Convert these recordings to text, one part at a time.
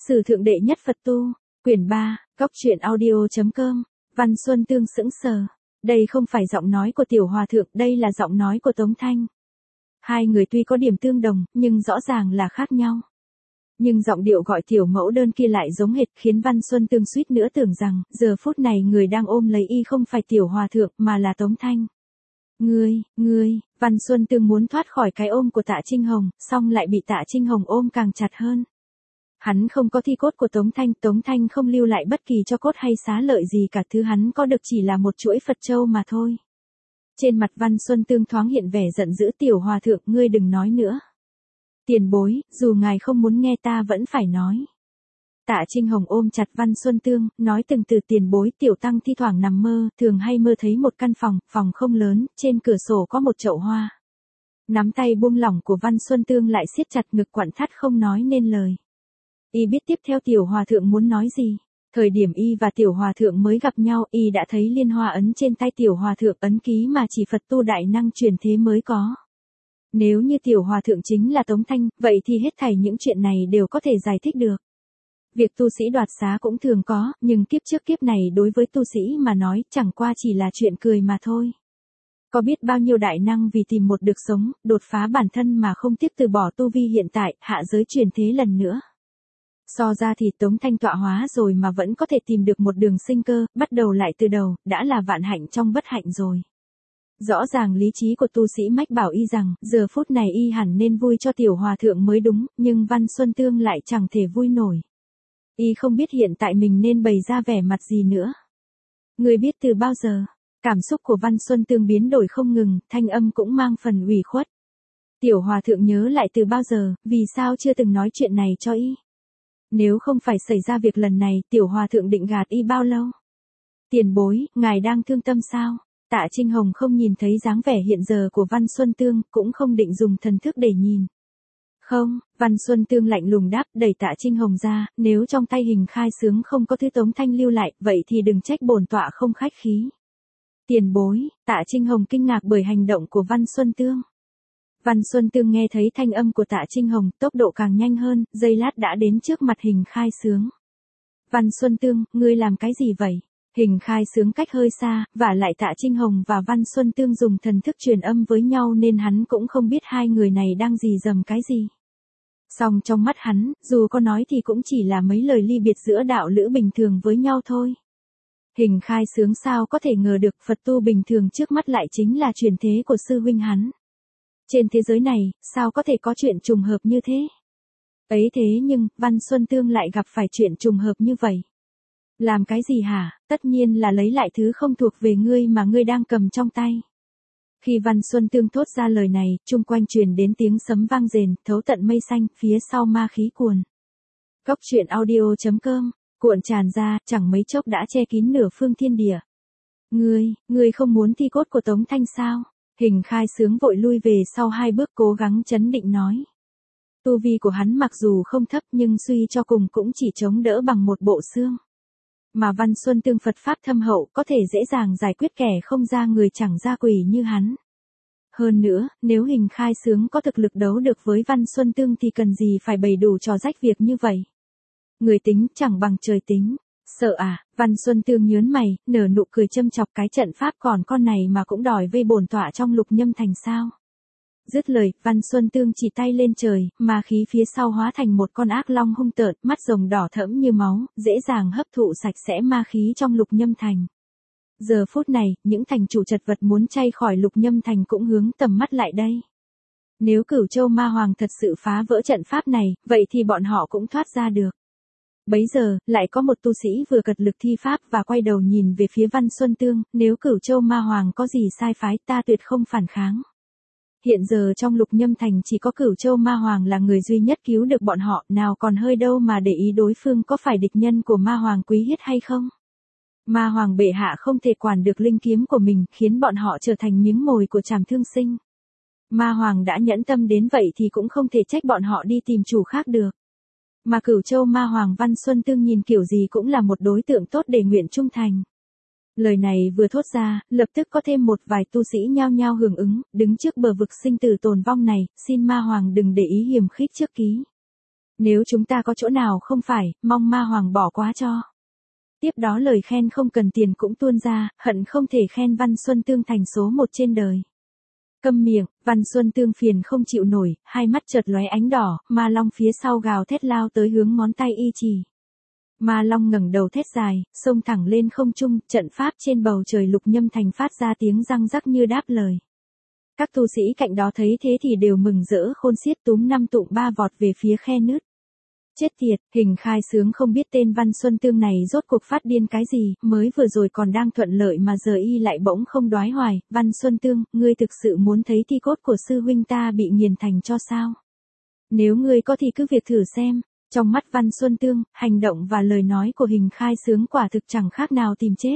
Sử thượng đệ nhất Phật tu, quyển 3, góc truyện audio.com, Văn Xuân Tương sững sờ. Đây không phải giọng nói của tiểu hòa thượng, đây là giọng nói của Tống Thanh. Hai người tuy có điểm tương đồng, nhưng rõ ràng là khác nhau. Nhưng giọng điệu gọi tiểu mẫu đơn kia lại giống hệt, khiến Văn Xuân Tương suýt nữa tưởng rằng, giờ phút này người đang ôm lấy y không phải tiểu hòa thượng, mà là Tống Thanh. Ngươi, Văn Xuân Tương muốn thoát khỏi cái ôm của Tạ Trinh Hồng, xong lại bị Tạ Trinh Hồng ôm càng chặt hơn. Hắn không có thi cốt của Tống Thanh không lưu lại bất kỳ cho cốt hay xá lợi gì cả, thứ hắn có được chỉ là một chuỗi Phật châu mà thôi. Trên mặt Văn Xuân Tương thoáng hiện vẻ giận dữ, tiểu hòa thượng, ngươi đừng nói nữa. Tiền bối, dù ngài không muốn nghe ta vẫn phải nói. Tạ Trinh Hồng ôm chặt Văn Xuân Tương, nói từng từ, tiền bối, tiểu tăng thi thoảng nằm mơ, thường hay mơ thấy một căn phòng không lớn, trên cửa sổ có một chậu hoa. Nắm tay buông lỏng của Văn Xuân Tương lại siết chặt ngực quặn thắt không nói nên lời. Y biết tiếp theo tiểu hòa thượng muốn nói gì. Thời điểm y và tiểu hòa thượng mới gặp nhau, y đã thấy liên hoa ấn trên tay tiểu hòa thượng, ấn ký mà chỉ Phật tu đại năng truyền thế mới có. Nếu như tiểu hòa thượng chính là Tống Thanh, vậy thì hết thảy những chuyện này đều có thể giải thích được. Việc tu sĩ đoạt xá cũng thường có, nhưng kiếp trước kiếp này đối với tu sĩ mà nói chẳng qua chỉ là chuyện cười mà thôi. Có biết bao nhiêu đại năng vì tìm một được sống, đột phá bản thân mà không tiếp từ bỏ tu vi hiện tại, hạ giới truyền thế lần nữa. So ra thì Tống Thanh tọa hóa rồi mà vẫn có thể tìm được một đường sinh cơ, bắt đầu lại từ đầu, đã là vạn hạnh trong bất hạnh rồi. Rõ ràng lý trí của tu sĩ mách bảo y rằng, giờ phút này y hẳn nên vui cho tiểu hòa thượng mới đúng, nhưng Văn Xuân Tương lại chẳng thể vui nổi. Y không biết hiện tại mình nên bày ra vẻ mặt gì nữa. Người biết từ bao giờ, cảm xúc của Văn Xuân Tương biến đổi không ngừng, thanh âm cũng mang phần ủy khuất. Tiểu hòa thượng nhớ lại từ bao giờ, vì sao chưa từng nói chuyện này cho y. Nếu không phải xảy ra việc lần này, tiểu hòa thượng định gạt y bao lâu? Tiền bối, ngài đang thương tâm sao? Tạ Trinh Hồng không nhìn thấy dáng vẻ hiện giờ của Văn Xuân Tương, cũng không định dùng thần thức để nhìn. Không, Văn Xuân Tương lạnh lùng đáp, đẩy Tạ Trinh Hồng ra, nếu trong tay hình khai xướng không có thứ Tống Thanh lưu lại, vậy thì đừng trách bổn tọa không khách khí. Tiền bối, Tạ Trinh Hồng kinh ngạc bởi hành động của Văn Xuân Tương. Văn Xuân Tương nghe thấy thanh âm của Tạ Trinh Hồng, tốc độ càng nhanh hơn, giây lát đã đến trước mặt hình khai xướng. Văn Xuân Tương, ngươi làm cái gì vậy? Hình khai xướng cách hơi xa, và lại Tạ Trinh Hồng và Văn Xuân Tương dùng thần thức truyền âm với nhau nên hắn cũng không biết hai người này đang gì dầm cái gì. Song trong mắt hắn, dù có nói thì cũng chỉ là mấy lời ly biệt giữa đạo lữ bình thường với nhau thôi. Hình khai xướng sao có thể ngờ được Phật tu bình thường trước mắt lại chính là truyền thế của sư huynh hắn. Trên thế giới này, sao có thể có chuyện trùng hợp như thế? Ấy thế nhưng, Văn Xuân Tương lại gặp phải chuyện trùng hợp như vậy. Làm cái gì hả? Tất nhiên là lấy lại thứ không thuộc về ngươi mà ngươi đang cầm trong tay. Khi Văn Xuân Tương thốt ra lời này, chung quanh truyền đến tiếng sấm vang rền, thấu tận mây xanh, phía sau ma khí cuồn. Góc truyện audio.com, cuộn tràn ra, chẳng mấy chốc đã che kín nửa phương thiên địa. Ngươi không muốn thi cốt của Tống Thanh sao? Hình khai xướng vội lui về sau hai bước cố gắng trấn định nói. Tu vi của hắn mặc dù không thấp nhưng suy cho cùng cũng chỉ chống đỡ bằng một bộ xương. Mà Văn Xuân Tương Phật Pháp thâm hậu có thể dễ dàng giải quyết kẻ không ra người chẳng ra quỷ như hắn. Hơn nữa, nếu hình khai xướng có thực lực đấu được với Văn Xuân Tương thì cần gì phải bày đủ trò rách việc như vậy. Người tính chẳng bằng trời tính. Sợ à? Văn Xuân Tương nhớn mày, nở nụ cười châm chọc, cái trận pháp còn con này mà cũng đòi vây bổn tọa trong Lục Nhâm Thành sao? Dứt lời, Văn Xuân Tương chỉ tay lên trời, mà khí phía sau hóa thành một con ác long hung tợn, mắt rồng đỏ thẫm như máu, dễ dàng hấp thụ sạch sẽ ma khí trong Lục Nhâm Thành. Giờ phút này, những thành chủ chật vật muốn chay khỏi Lục Nhâm Thành cũng hướng tầm mắt lại đây. Nếu Cửu Châu Ma Hoàng thật sự phá vỡ trận pháp này, vậy thì bọn họ cũng thoát ra được. Bấy giờ, lại có một tu sĩ vừa cật lực thi pháp và quay đầu nhìn về phía Văn Xuân Tương, nếu Cửu Châu Ma Hoàng có gì sai phái ta tuyệt không phản kháng. Hiện giờ trong Lục Nhâm Thành chỉ có Cửu Châu Ma Hoàng là người duy nhất cứu được bọn họ, nào còn hơi đâu mà để ý đối phương có phải địch nhân của Ma Hoàng Quý Hiết hay không. Ma Hoàng bệ hạ không thể quản được linh kiếm của mình, khiến bọn họ trở thành miếng mồi của Trảm Thương Sinh. Ma Hoàng đã nhẫn tâm đến vậy thì cũng không thể trách bọn họ đi tìm chủ khác được. Mà Cửu Châu Ma Hoàng Văn Xuân Tương nhìn kiểu gì cũng là một đối tượng tốt để nguyện trung thành. Lời này vừa thốt ra, lập tức có thêm một vài tu sĩ nhao nhao hưởng ứng, đứng trước bờ vực sinh tử tồn vong này, xin Ma Hoàng đừng để ý hiềm khích trước ký. Nếu chúng ta có chỗ nào không phải, mong ma hoàng bỏ qua cho. Tiếp đó lời khen không cần tiền cũng tuôn ra, hận không thể khen Văn Xuân Tương thành số một trên đời. Câm miệng, Văn Xuân Tương phiền không chịu nổi, hai mắt chợt lóe ánh đỏ, ma long phía sau gào thét lao tới hướng ngón tay y chỉ. Ma long ngẩng đầu thét dài, xông thẳng lên không trung, trận pháp trên bầu trời Lục Nhâm Thành phát ra tiếng răng rắc như đáp lời. Các tu sĩ cạnh đó thấy thế thì đều mừng rỡ khôn xiết túm năm tụng ba vọt về phía khe nứt. Chết tiệt, Hình Khai Sướng không biết tên Văn Xuân Tương này rốt cuộc phát điên cái gì, mới vừa rồi còn đang thuận lợi mà giờ y lại bỗng không đoái hoài. Văn Xuân Tương, ngươi thực sự muốn thấy thi cốt của sư huynh ta bị nghiền thành cho sao? Nếu ngươi có thì cứ việc thử xem. Trong mắt Văn Xuân Tương, hành động và lời nói của Hình Khai Sướng quả thực chẳng khác nào tìm chết.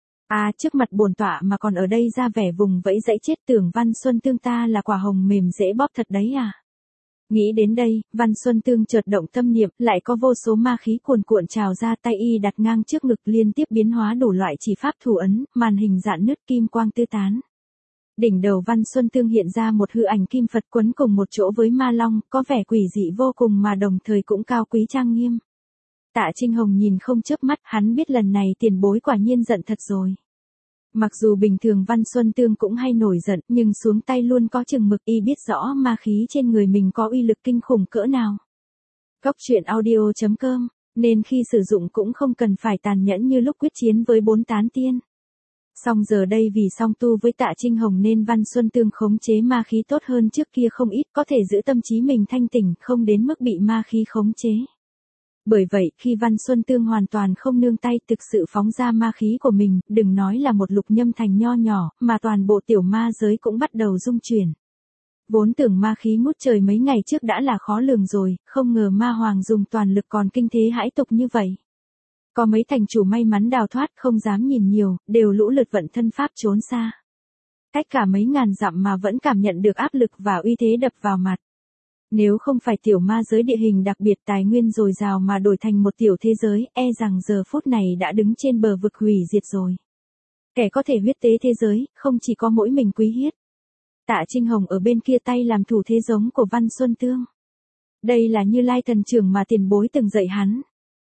À, trước mặt bổn tọa mà còn ở đây ra vẻ vùng vẫy dãy chết, tưởng Văn Xuân Tương ta là quả hồng mềm dễ bóp thật đấy à? Nghĩ đến đây, Văn Xuân Tương chợt động tâm niệm, lại có vô số ma khí cuồn cuộn trào ra, tay y đặt ngang trước ngực liên tiếp biến hóa đủ loại chỉ pháp thủ ấn, màn hình rạn nứt kim quang tứ tán. Đỉnh đầu Văn Xuân Tương hiện ra một hư ảnh kim Phật quấn cùng một chỗ với ma long, có vẻ quỷ dị vô cùng mà đồng thời cũng cao quý trang nghiêm. Tạ Trinh Hồng nhìn không chớp mắt, hắn biết lần này tiền bối quả nhiên giận thật rồi. Mặc dù bình thường Văn Xuân Tương cũng hay nổi giận, nhưng xuống tay luôn có chừng mực, y biết rõ ma khí trên người mình có uy lực kinh khủng cỡ nào. Góc truyện audio.com, nên khi sử dụng cũng không cần phải tàn nhẫn như lúc quyết chiến với 4 tán tiên. Song giờ đây vì song tu với Tạ Trinh Hồng nên Văn Xuân Tương khống chế ma khí tốt hơn trước kia không ít, có thể giữ tâm trí mình thanh tỉnh, không đến mức bị ma khí khống chế. Bởi vậy, khi Văn Xuân Tương hoàn toàn không nương tay thực sự phóng ra ma khí của mình, đừng nói là một Lục Nhâm Thành nho nhỏ, mà toàn bộ tiểu ma giới cũng bắt đầu rung chuyển. Vốn tưởng ma khí ngút trời mấy ngày trước đã là khó lường rồi, không ngờ ma hoàng dùng toàn lực còn kinh thế hãi tục như vậy. Có mấy thành chủ may mắn đào thoát không dám nhìn nhiều, đều lũ lượt vận thân pháp trốn xa. Cách cả mấy ngàn dặm mà vẫn cảm nhận được áp lực và uy thế đập vào mặt. Nếu không phải tiểu ma giới địa hình đặc biệt tài nguyên dồi dào mà đổi thành một tiểu thế giới, e rằng giờ phút này đã đứng trên bờ vực hủy diệt rồi. Kẻ có thể huyết tế thế giới, không chỉ có mỗi mình Quý Hiết. Tạ Trinh Hồng ở bên kia tay làm thủ thế giống của Văn Xuân Tương. Đây là Như Lai thần trưởng mà tiền bối từng dạy hắn.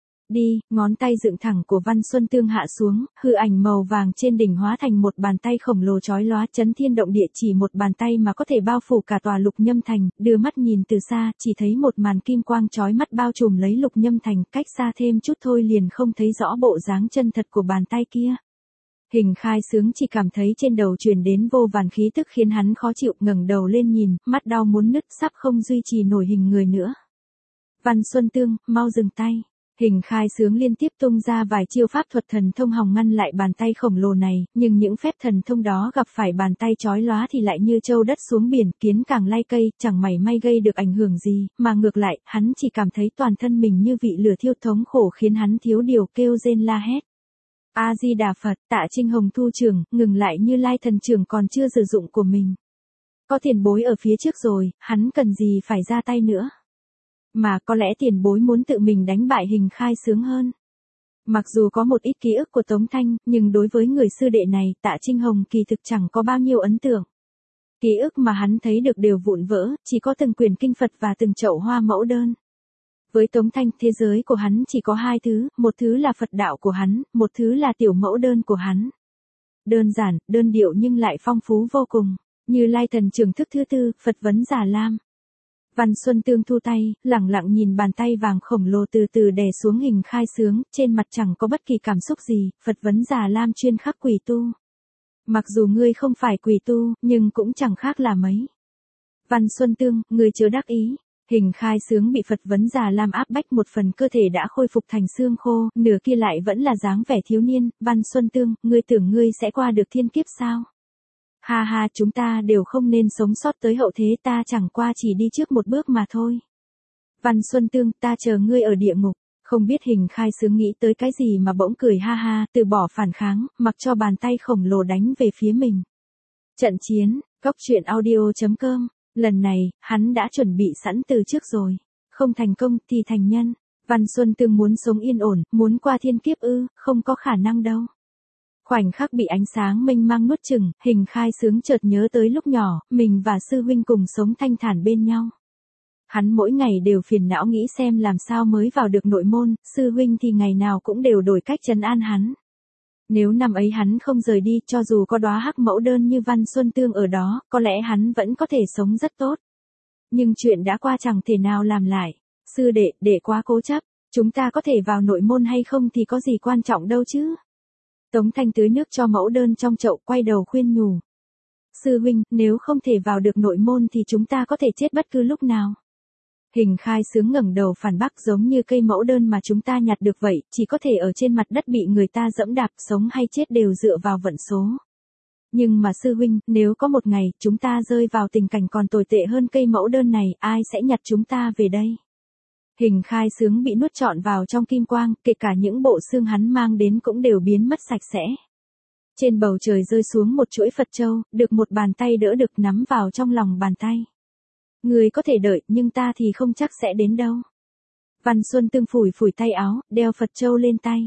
Đi, ngón tay dựng thẳng của Văn Xuân Tương hạ xuống, hư ảnh màu vàng trên đỉnh hóa thành một bàn tay khổng lồ chói lóa chấn thiên động địa, chỉ một bàn tay mà có thể bao phủ cả tòa Lục Nhâm Thành, đưa mắt nhìn từ xa, chỉ thấy một màn kim quang chói mắt bao trùm lấy Lục Nhâm Thành, cách xa thêm chút thôi liền không thấy rõ bộ dáng chân thật của bàn tay kia. Hình Khai Sướng chỉ cảm thấy trên đầu truyền đến vô vàn khí tức khiến hắn khó chịu, ngẩng đầu lên nhìn, mắt đau muốn nứt, sắp không duy trì nổi hình người nữa. Văn Xuân Tương, mau dừng tay. Hình Khai Sướng liên tiếp tung ra vài chiêu pháp thuật thần thông hòng ngăn lại bàn tay khổng lồ này, nhưng những phép thần thông đó gặp phải bàn tay chói lóa thì lại như trâu đất xuống biển, kiến càng lay cây, chẳng mảy may gây được ảnh hưởng gì, mà ngược lại, hắn chỉ cảm thấy toàn thân mình như vị lửa thiêu thống khổ khiến hắn thiếu điều kêu rên la hét. A Di Đà Phật, Tạ Trinh Hồng thu trưởng, ngừng lại Như Lai thần trưởng còn chưa sử dụng của mình. Có tiền bối ở phía trước rồi, hắn cần gì phải ra tay nữa. Mà có lẽ tiền bối muốn tự mình đánh bại Hình Khai Sướng hơn. Mặc dù có một ít ký ức của Tống Thanh, nhưng đối với người sư đệ này, Tạ Trinh Hồng kỳ thực chẳng có bao nhiêu ấn tượng. Ký ức mà hắn thấy được đều vụn vỡ, chỉ có từng quyển kinh Phật và từng chậu hoa mẫu đơn. Với Tống Thanh, thế giới của hắn chỉ có hai thứ, một thứ là Phật đạo của hắn, một thứ là tiểu mẫu đơn của hắn. Đơn giản, đơn điệu nhưng lại phong phú vô cùng, Như Lai thần trưởng thức thứ tư, Phật vấn Già Lam. Văn Xuân Tương thu tay, lẳng lặng nhìn bàn tay vàng khổng lồ từ từ đè xuống Hình Khai Sướng, trên mặt chẳng có bất kỳ cảm xúc gì, Phật vấn Già Lam chuyên khắc quỷ tu. Mặc dù ngươi không phải quỷ tu, nhưng cũng chẳng khác là mấy. Văn Xuân Tương, ngươi chớ đắc ý. Hình Khai Sướng bị Phật vấn Già Lam áp bách, một phần cơ thể đã khôi phục thành xương khô, nửa kia lại vẫn là dáng vẻ thiếu niên. Văn Xuân Tương, ngươi tưởng ngươi sẽ qua được thiên kiếp sao? Ha ha, chúng ta đều không nên sống sót tới hậu thế, ta chẳng qua chỉ đi trước một bước mà thôi. Văn Xuân Tương, ta chờ ngươi ở địa ngục. Không biết Hình Khai Sướng nghĩ tới cái gì mà bỗng cười ha ha, từ bỏ phản kháng, mặc cho bàn tay khổng lồ đánh về phía mình. Trận chiến, góc truyện audio.com. Lần này, hắn đã chuẩn bị sẵn từ trước rồi. Không thành công thì thành nhân. Văn Xuân Tương muốn sống yên ổn, muốn qua thiên kiếp ư, không có khả năng đâu. Khoảnh khắc bị ánh sáng mênh mang nuốt chửng, Hình Khai Sướng chợt nhớ tới lúc nhỏ, mình và sư huynh cùng sống thanh thản bên nhau. Hắn mỗi ngày đều phiền não nghĩ xem làm sao mới vào được nội môn, sư huynh thì ngày nào cũng đều đổi cách trấn an hắn. Nếu năm ấy hắn không rời đi, cho dù có đóa hắc mẫu đơn như Văn Xuân Tương ở đó, có lẽ hắn vẫn có thể sống rất tốt. Nhưng chuyện đã qua chẳng thể nào làm lại. Sư đệ quá cố chấp, chúng ta có thể vào nội môn hay không thì có gì quan trọng đâu chứ. Tống Thanh tưới nước cho mẫu đơn trong chậu, quay đầu khuyên nhủ. Sư huynh, nếu không thể vào được nội môn thì chúng ta có thể chết bất cứ lúc nào. Hình Khai Sướng ngẩng đầu phản bác, giống như cây mẫu đơn mà chúng ta nhặt được vậy, chỉ có thể ở trên mặt đất bị người ta dẫm đạp, sống hay chết đều dựa vào vận số. Nhưng mà sư huynh, nếu có một ngày, chúng ta rơi vào tình cảnh còn tồi tệ hơn cây mẫu đơn này, ai sẽ nhặt chúng ta về đây? Hình Khai Sướng bị nuốt trọn vào trong kim quang, kể cả những bộ xương hắn mang đến cũng đều biến mất sạch sẽ. Trên bầu trời rơi xuống một chuỗi Phật châu, được một bàn tay đỡ được nắm vào trong lòng bàn tay. Người có thể đợi, nhưng ta thì không chắc sẽ đến đâu. Văn Xuân Tương phủi phủi tay áo, đeo Phật châu lên tay.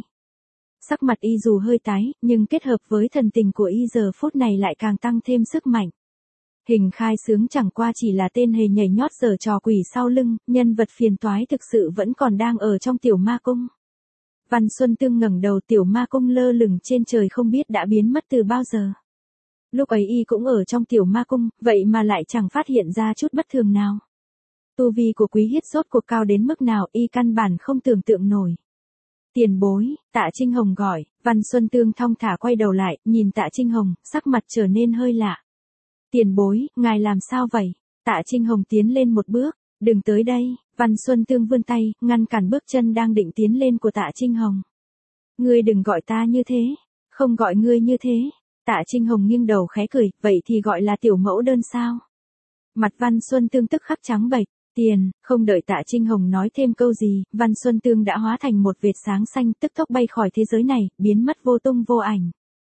Sắc mặt y dù hơi tái, nhưng kết hợp với thần tình của y giờ phút này lại càng tăng thêm sức mạnh. Hình Khai Sướng chẳng qua chỉ là tên hề nhảy nhót giở trò quỷ sau lưng, nhân vật phiền toái thực sự vẫn còn đang ở trong tiểu ma cung. Văn Xuân Tương ngẩng đầu, tiểu ma cung lơ lửng trên trời không biết đã biến mất từ bao giờ. Lúc ấy y cũng ở trong tiểu ma cung, vậy mà lại chẳng phát hiện ra chút bất thường nào. Tu vi của Quý Hiết rốt cuộc cao đến mức nào y căn bản không tưởng tượng nổi. Tiền bối, Tạ Trinh Hồng gọi. Văn Xuân Tương thong thả quay đầu lại, nhìn Tạ Trinh Hồng, sắc mặt trở nên hơi lạ. Tiền bối, ngài làm sao vậy? Tạ Trinh Hồng tiến lên một bước. Đừng tới đây. Văn Xuân Tương vươn tay, ngăn cản bước chân đang định tiến lên của Tạ Trinh Hồng. Ngươi đừng gọi ta như thế. Không gọi ngươi như thế. Tạ Trinh Hồng nghiêng đầu khẽ cười, vậy thì gọi là tiểu mẫu đơn sao? Mặt Văn Xuân Tương tức khắc trắng bệch. Tiền, không đợi Tạ Trinh Hồng nói thêm câu gì, Văn Xuân Tương đã hóa thành một vệt sáng xanh, tức tốc bay khỏi thế giới này, biến mất vô tung vô ảnh.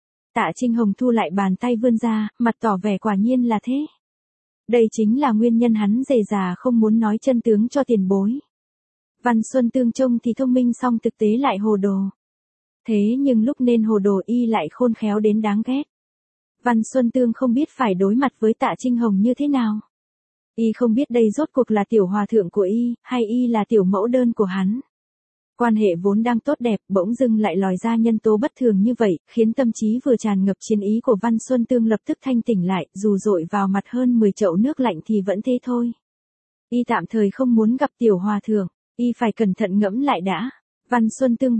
Tạ Trinh Hồng thu lại bàn tay vươn ra, mặt tỏ vẻ quả nhiên là thế. Đây chính là nguyên nhân hắn dè dà không muốn nói chân tướng cho tiền bối. Văn Xuân Tương trông thì thông minh song thực tế lại hồ đồ. Thế nhưng lúc nên hồ đồ y lại khôn khéo đến đáng ghét. Văn Xuân Tương không biết phải đối mặt với Tạ Trinh Hồng như thế nào. Y không biết đây rốt cuộc là tiểu hòa thượng của y, hay y là tiểu mẫu đơn của hắn. Quan hệ vốn đang tốt đẹp, bỗng dưng lại lòi ra nhân tố bất thường như vậy, khiến tâm trí vừa tràn ngập chiến ý của Văn Xuân Tương lập tức thanh tỉnh lại, dù dội vào mặt hơn 10 chậu nước lạnh thì vẫn thế thôi. Y tạm thời không muốn gặp tiểu hòa thượng, y phải cẩn thận ngẫm lại đã. Văn Xuân Tương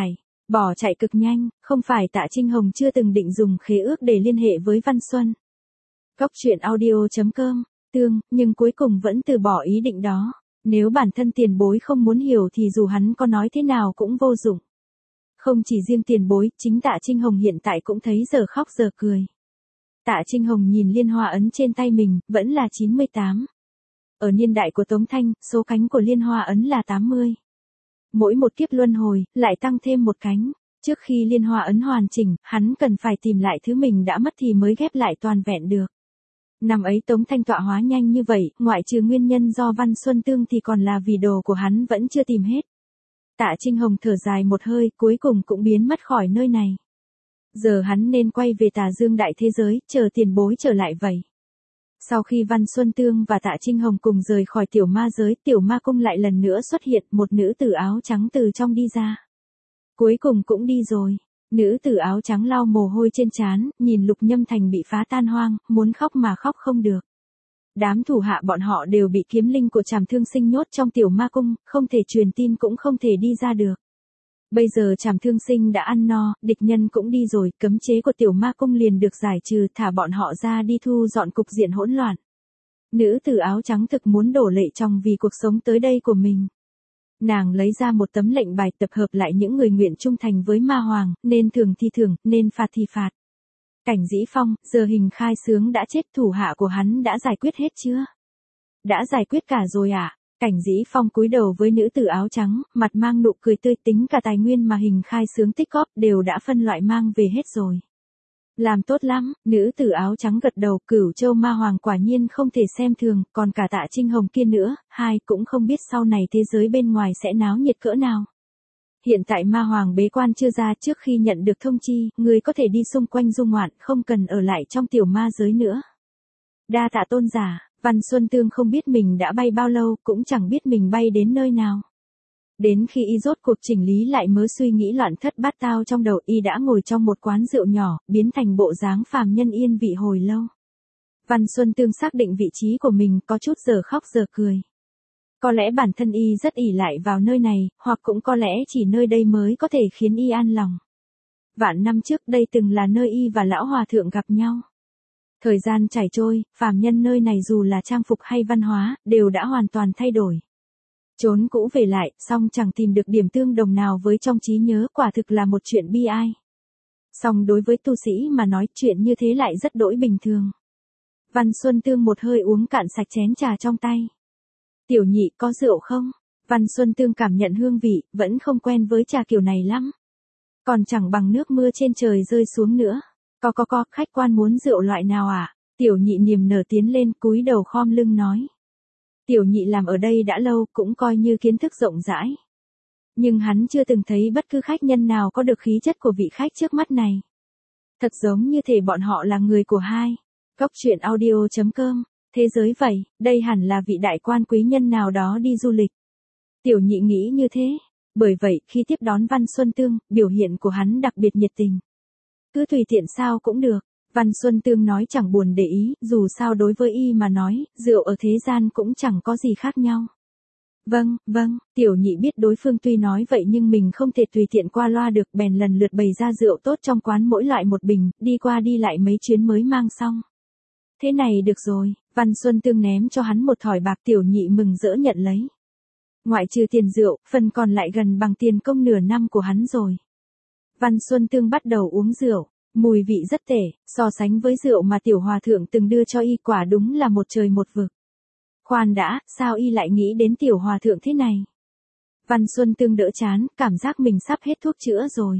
bỏ chạy cực nhanh, không phải Tạ Trinh Hồng chưa từng định dùng khế ước để liên hệ với Văn Xuân. Góc truyện audio.com, nhưng cuối cùng vẫn từ bỏ ý định đó. Nếu bản thân tiền bối không muốn hiểu thì dù hắn có nói thế nào cũng vô dụng. Không chỉ riêng tiền bối, chính Tạ Trinh Hồng hiện tại cũng thấy giờ khóc giờ cười. Tạ Trinh Hồng nhìn liên hoa ấn trên tay mình, vẫn là 98. Ở niên đại của Tống Thanh, số cánh của liên hoa ấn là 80. Mỗi một kiếp luân hồi, lại tăng thêm một cánh. Trước khi liên hoa ấn hoàn chỉnh, hắn cần phải tìm lại thứ mình đã mất thì mới ghép lại toàn vẹn được. Năm ấy Tống Thanh tọa hóa nhanh như vậy, ngoại trừ nguyên nhân do Văn Xuân Tương thì còn là vì đồ của hắn vẫn chưa tìm hết. Tạ Trinh Hồng thở dài một hơi, cuối cùng cũng biến mất khỏi nơi này. Giờ hắn nên quay về Tà Dương đại thế giới, chờ tiền bối trở lại vậy. Sau khi Văn Xuân Tương và Tạ Trinh Hồng cùng rời khỏi tiểu ma giới, tiểu ma cung lại lần nữa xuất hiện một nữ tử áo trắng từ trong đi ra. Cuối cùng cũng đi rồi. Nữ tử áo trắng lau mồ hôi trên trán, nhìn Lục Nhâm Thành bị phá tan hoang, muốn khóc mà khóc không được. Đám thủ hạ bọn họ đều bị kiếm linh của Trảm Thương Sinh nhốt trong tiểu ma cung, không thể truyền tin cũng không thể đi ra được. Bây giờ Trảm Thương Sinh đã ăn no, địch nhân cũng đi rồi, cấm chế của tiểu ma cung liền được giải trừ, thả bọn họ ra đi thu dọn cục diện hỗn loạn. Nữ tử áo trắng thực muốn đổ lệ trong vì cuộc sống tới đây của mình. Nàng lấy ra một tấm lệnh bài tập hợp lại những người nguyện trung thành với ma hoàng, nên thưởng thì thưởng, nên phạt thì phạt. Cảnh Dĩ Phong, giờ Hình Khai Sướng đã chết, thủ hạ của hắn đã giải quyết hết chưa? Đã giải quyết cả rồi ạ. Cảnh Dĩ Phong cúi đầu với nữ tử áo trắng, mặt mang nụ cười tươi, tính cả tài nguyên mà Hình Khai Sướng tích góp đều đã phân loại mang về hết rồi. Làm tốt lắm, nữ tử áo trắng gật đầu, Cửu Châu Ma Hoàng quả nhiên không thể xem thường, còn cả Tạ Trinh Hồng kia nữa, hai cũng không biết sau này thế giới bên ngoài sẽ náo nhiệt cỡ nào. Hiện tại Ma Hoàng bế quan chưa ra, trước khi nhận được thông chi, người có thể đi xung quanh du ngoạn, không cần ở lại trong tiểu ma giới nữa. Đa tạ tôn giả. Văn Xuân Tương không biết mình đã bay bao lâu, cũng chẳng biết mình bay đến nơi nào. Đến khi y rốt cuộc chỉnh lý lại mớ suy nghĩ loạn thất bát tao trong đầu, y đã ngồi trong một quán rượu nhỏ, biến thành bộ dáng phàm nhân yên vị hồi lâu. Văn Xuân Tương xác định vị trí của mình, có chút giờ khóc giờ cười. Có lẽ bản thân y rất ỷ lại vào nơi này, hoặc cũng có lẽ chỉ nơi đây mới có thể khiến y an lòng. Vạn năm trước đây từng là nơi y và lão hòa thượng gặp nhau. Thời gian trải trôi, phàm nhân nơi này dù là trang phục hay văn hóa, đều đã hoàn toàn thay đổi. Trốn cũ về lại, song chẳng tìm được điểm tương đồng nào với trong trí nhớ, quả thực là một chuyện bi ai. Song đối với tu sĩ mà nói, chuyện như thế lại rất đỗi bình thường. Văn Xuân Tương một hơi uống cạn sạch chén trà trong tay. Tiểu nhị có rượu không? Văn Xuân Tương cảm nhận hương vị, vẫn không quen với trà kiểu này lắm. Còn chẳng bằng nước mưa trên trời rơi xuống nữa. Có, khách quan muốn rượu loại nào ạ? Tiểu nhị niềm nở tiến lên, cúi đầu khom lưng nói. Tiểu nhị làm ở đây đã lâu, cũng coi như kiến thức rộng rãi. Nhưng hắn chưa từng thấy bất cứ khách nhân nào có được khí chất của vị khách trước mắt này. Thật giống như thể bọn họ là người của hai. Góc truyện audio.com. Thế giới vậy, đây hẳn là vị đại quan quý nhân nào đó đi du lịch. Tiểu nhị nghĩ như thế. Bởi vậy, khi tiếp đón Văn Xuân Tương, biểu hiện của hắn đặc biệt nhiệt tình. Cứ tùy tiện sao cũng được. Văn Xuân Tương nói chẳng buồn để ý, dù sao đối với y mà nói, rượu ở thế gian cũng chẳng có gì khác nhau. Vâng, tiểu nhị biết đối phương tuy nói vậy nhưng mình không thể tùy tiện qua loa được, bèn lần lượt bày ra rượu tốt trong quán mỗi loại một bình, đi qua đi lại mấy chuyến mới mang xong. Thế này được rồi, Văn Xuân Tương ném cho hắn một thỏi bạc, tiểu nhị mừng rỡ nhận lấy. Ngoại trừ tiền rượu, phần còn lại gần bằng tiền công nửa năm của hắn rồi. Văn Xuân Tương bắt đầu uống rượu. Mùi vị rất tệ, so sánh với rượu mà tiểu hòa thượng từng đưa cho y, quả đúng là một trời một vực. Khoan đã, sao y lại nghĩ đến tiểu hòa thượng thế này? Văn Xuân Tương đỡ chán, cảm giác mình sắp hết thuốc chữa rồi.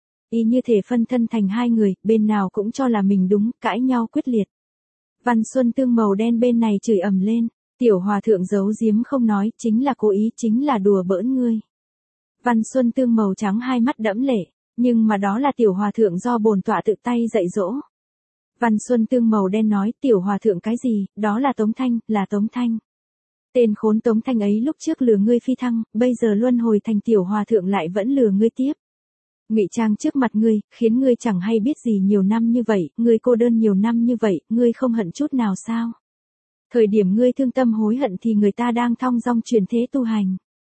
Y như thể phân thân thành hai người, bên nào cũng cho là mình đúng, cãi nhau quyết liệt. Văn Xuân Tương màu đen bên này chửi ầm lên, tiểu hòa thượng giấu giếm không nói, chính là cố ý, chính là đùa bỡn ngươi. Văn Xuân Tương màu trắng hai mắt đẫm lệ. Nhưng mà đó là tiểu hòa thượng do bổn tọa tự tay dạy dỗ. Văn Xuân Tương màu đen nói, tiểu hòa thượng cái gì, đó là Tống Thanh, là Tống Thanh. Tên khốn Tống Thanh ấy lúc trước lừa ngươi phi thăng, bây giờ luân hồi thành tiểu hòa thượng lại vẫn lừa ngươi tiếp. Ngụy trang trước mặt ngươi, khiến ngươi chẳng hay biết gì nhiều năm như vậy, ngươi cô đơn nhiều năm như vậy, ngươi không hận chút nào sao? Thời điểm ngươi thương tâm hối hận thì người ta đang thong dong chuyển thế tu hành.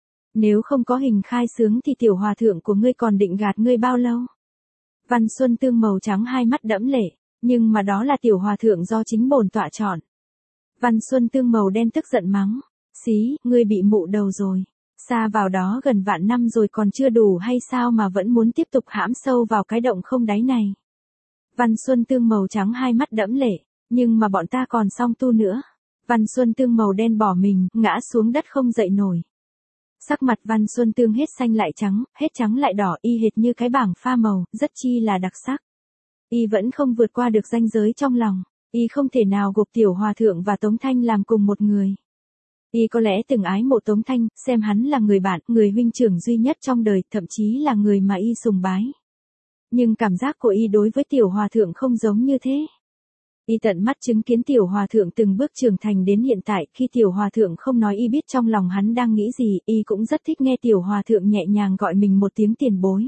Nếu không có hình khai xướng thì tiểu hòa thượng của ngươi còn định gạt ngươi bao lâu? Văn Xuân Tương màu trắng hai mắt đẫm lệ, nhưng mà đó là tiểu hòa thượng do chính bổn tọa chọn. Văn Xuân Tương màu đen tức giận mắng, xí, ngươi bị mụ đầu rồi. Xa vào đó gần vạn năm rồi còn chưa đủ hay sao mà vẫn muốn tiếp tục hãm sâu vào cái động không đáy này? Văn Xuân Tương màu trắng hai mắt đẫm lệ, nhưng mà bọn ta còn song tu nữa. Văn Xuân Tương màu đen bỏ mình, ngã xuống đất không dậy nổi. Sắc mặt Văn Xuân Tương hết xanh lại trắng, hết trắng lại đỏ, y hệt như cái bảng pha màu, rất chi là đặc sắc. Y vẫn không vượt qua được ranh giới trong lòng, y không thể nào gộp tiểu hòa thượng và Tống Thanh làm cùng một người. Y có lẽ từng ái mộ Tống Thanh, xem hắn là người bạn, người huynh trưởng duy nhất trong đời, thậm chí là người mà y sùng bái. Nhưng cảm giác của y đối với tiểu hòa thượng không giống như thế. Y tận mắt chứng kiến tiểu hòa thượng từng bước trưởng thành đến hiện tại, khi tiểu hòa thượng không nói y biết trong lòng hắn đang nghĩ gì, y cũng rất thích nghe tiểu hòa thượng nhẹ nhàng gọi mình một tiếng tiền bối.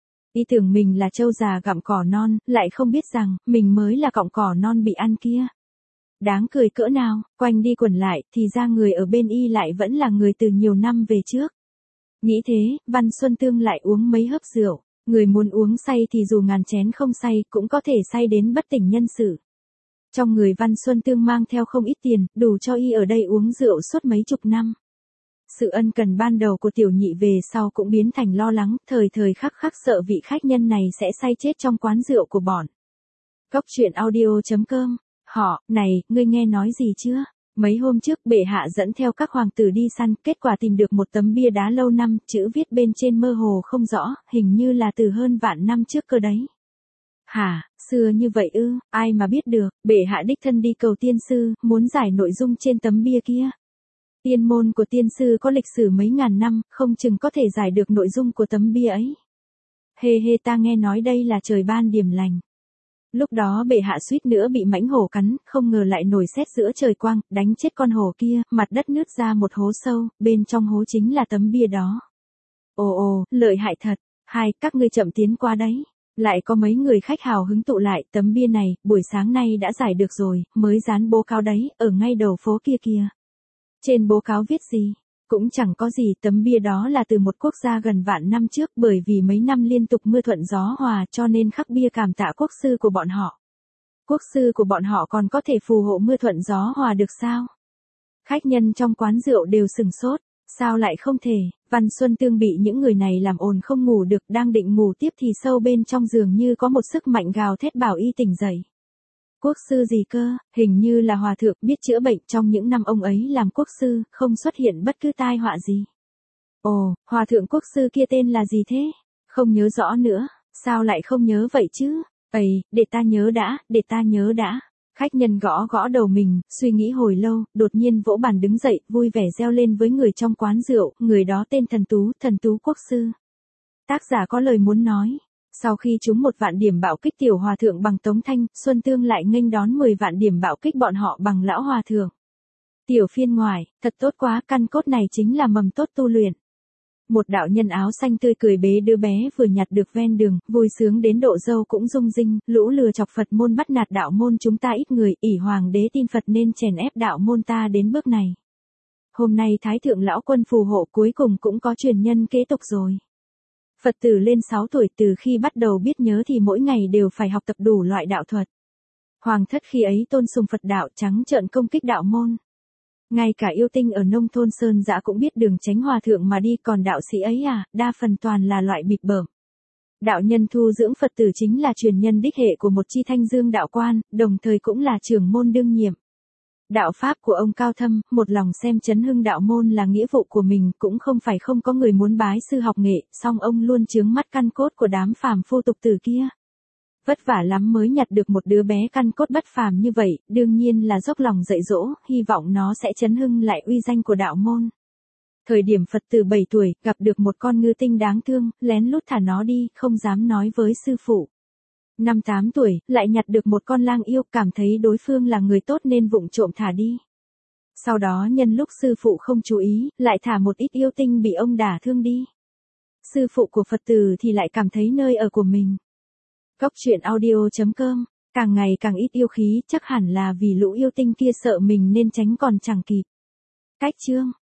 Y tưởng mình là trâu già gặm cỏ non, lại không biết rằng, mình mới là cọng cỏ non bị ăn kia. Đáng cười cỡ nào, quanh đi quẩn lại, thì ra người ở bên y lại vẫn là người từ nhiều năm về trước. Nghĩ thế, Văn Xuân Tương lại uống mấy hớp rượu, người muốn uống say thì dù ngàn chén không say, cũng có thể say đến bất tỉnh nhân sự. Trong người Văn Xuân Tương mang theo không ít tiền, đủ cho y ở đây uống rượu suốt mấy chục năm. Sự ân cần ban đầu của tiểu nhị về sau cũng biến thành lo lắng, thời thời khắc khắc sợ vị khách nhân này sẽ say chết trong quán rượu của bọn. Góc truyện audio.com. Họ, này, ngươi nghe nói gì chưa? Mấy hôm trước bệ hạ dẫn theo các hoàng tử đi săn, kết quả tìm được một tấm bia đá lâu năm, chữ viết bên trên mơ hồ không rõ, hình như là từ hơn vạn năm trước cơ đấy. Hả, xưa như vậy ư, ai mà biết được, bệ hạ đích thân đi cầu tiên sư, muốn giải nội dung trên tấm bia kia. Tiên môn của tiên sư có lịch sử mấy ngàn năm, không chừng có thể giải được nội dung của tấm bia ấy. Hê hê, ta nghe nói đây là trời ban điểm lành. Lúc đó bệ hạ suýt nữa bị mãnh hổ cắn, không ngờ lại nổi sét giữa trời quang, đánh chết con hổ kia, mặt đất nứt ra một hố sâu, bên trong hố chính là tấm bia đó. Ồ, lợi hại thật. Hai, các ngươi chậm tiến qua đấy. Lại có mấy người khách hào hứng tụ lại, tấm bia này, buổi sáng nay đã giải được rồi, mới dán bố cáo đấy, ở ngay đầu phố kia kìa. Trên bố cáo viết gì? Cũng chẳng có gì, tấm bia đó là từ một quốc gia gần vạn năm trước, bởi vì mấy năm liên tục mưa thuận gió hòa cho nên khắc bia cảm tạ quốc sư của bọn họ. Quốc sư của bọn họ còn có thể phù hộ mưa thuận gió hòa được sao? Khách nhân trong quán rượu đều sừng sốt, sao lại không thể? Văn Xuân Tương bị những người này làm ồn không ngủ được, đang định ngủ tiếp thì sâu bên trong giường như có một sức mạnh gào thét bảo y tỉnh dậy. Quốc sư gì cơ, hình như là hòa thượng biết chữa bệnh, trong những năm ông ấy làm quốc sư, không xuất hiện bất cứ tai họa gì. Ồ, hòa thượng quốc sư kia tên là gì thế? Không nhớ rõ nữa, sao lại không nhớ vậy chứ? Ây, để ta nhớ đã. Khách nhân gõ gõ đầu mình, suy nghĩ hồi lâu, đột nhiên vỗ bàn đứng dậy, vui vẻ reo lên với người trong quán rượu, người đó tên Thần Tú quốc sư. Tác giả có lời muốn nói. Sau khi trúng 1 vạn điểm bạo kích tiểu hòa thượng bằng Tống Thanh, Xuân Tương lại nghênh đón 10 vạn điểm bạo kích bọn họ bằng lão hòa thượng. Tiểu phiên ngoài, thật tốt quá, căn cốt này chính là mầm tốt tu luyện. Một đạo nhân áo xanh tươi cười bế đứa bé vừa nhặt được ven đường, vui sướng đến độ dâu cũng rung rinh, lũ lừa chọc Phật môn bắt nạt đạo môn chúng ta ít người, ỷ hoàng đế tin Phật nên chèn ép đạo môn ta đến bước này. Hôm nay Thái thượng lão quân phù hộ cuối cùng cũng có truyền nhân kế tục rồi. Phật tử lên 6 tuổi từ khi bắt đầu biết nhớ thì mỗi ngày đều phải học tập đủ loại đạo thuật. Hoàng thất khi ấy tôn sùng Phật đạo trắng trợn công kích đạo môn. Ngay cả yêu tinh ở nông thôn sơn dã cũng biết đường tránh hòa thượng mà đi, còn đạo sĩ ấy đa phần toàn là loại bịp bợm. Đạo nhân thu dưỡng Phật tử chính là truyền nhân đích hệ của một chi Thanh Dương đạo quan, đồng thời cũng là trưởng môn đương nhiệm. Đạo pháp của ông cao thâm, một lòng xem chấn hưng đạo môn là nghĩa vụ của mình, cũng không phải không có người muốn bái sư học nghệ, song ông luôn chướng mắt căn cốt của đám phàm phu tục tử kia. Vất vả lắm mới nhặt được một đứa bé căn cốt bất phàm như vậy, đương nhiên là dốc lòng dạy dỗ, hy vọng nó sẽ chấn hưng lại uy danh của đạo môn. Thời điểm Phật tử 7 tuổi, gặp được một con ngư tinh đáng thương, lén lút thả nó đi, không dám nói với sư phụ. Năm 8 tuổi, lại nhặt được một con lang yêu, cảm thấy đối phương là người tốt nên vụng trộm thả đi. Sau đó nhân lúc sư phụ không chú ý, lại thả một ít yêu tinh bị ông đả thương đi. Sư phụ của Phật tử thì lại cảm thấy nơi ở của mình. Cóc truyện audio.com, càng ngày càng ít yêu khí, chắc hẳn là vì lũ yêu tinh kia sợ mình nên tránh còn chẳng kịp. Cách chương